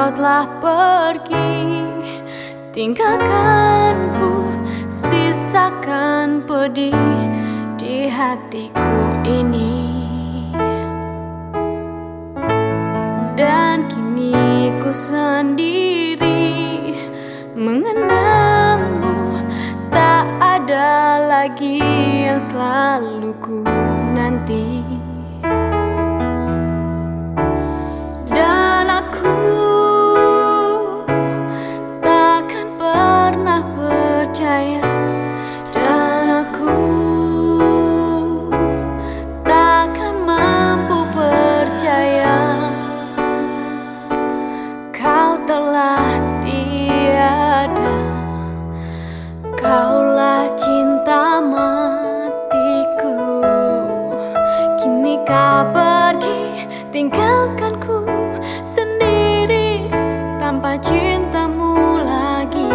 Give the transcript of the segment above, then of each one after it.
telah pergi, tinggalkanku, sisakan pedih di hatiku ini. Dan kini ku sendiri mengenangmu, tak ada lagi yang selalu ku nanti. Dan aku takkan pernah percaya, dan aku takkan mampu percaya kau telah tiada. Kaulah cinta matiku, kini kau pergi, tinggalkanku sendiri tanpa cintamu lagi.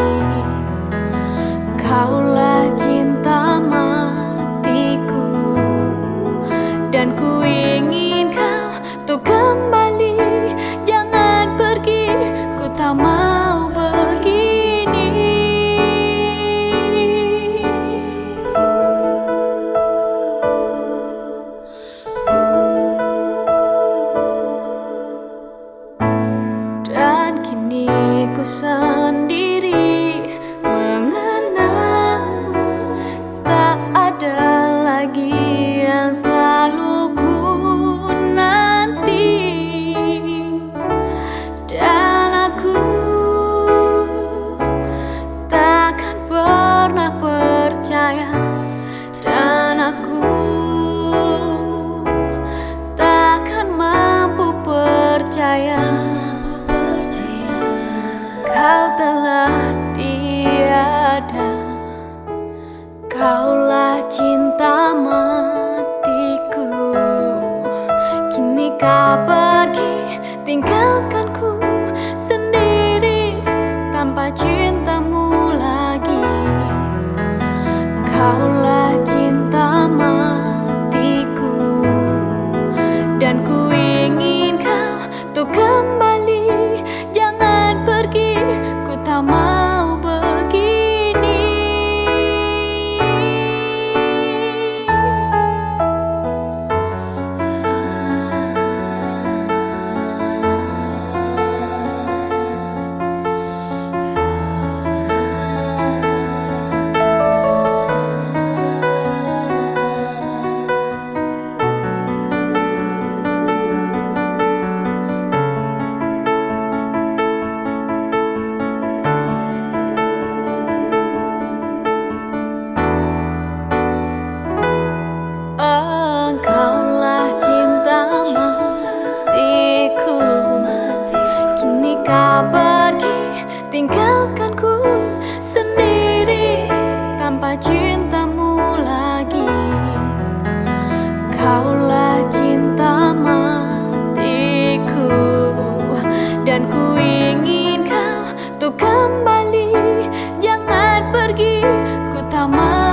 Kaulah cinta matiku, dan ku ingin kau tuh kembali. Jangan pergi, ku tak mau begini. Dan kini ku sendiri mengenangmu, tak ada lagi yang selalu ku nanti. Dan aku takkan pernah percaya, dan aku takkan mampu percaya kau telah tiada. Kaulah cinta matiku, kini kau pergi, tinggalkanku sendiri tanpa cintamu lagi. Kaulah cinta matiku, dan ku ingin kau tuh kembali. Jangan pergi, ku tak mau begini. Engkaulah cinta matiku, kini kau pergi, tinggalkanku sendiri tanpa cintamu lagi. Kaulah cinta matiku, dan ku ingin kau tuh kembali. Jangan pergi, ku tak mau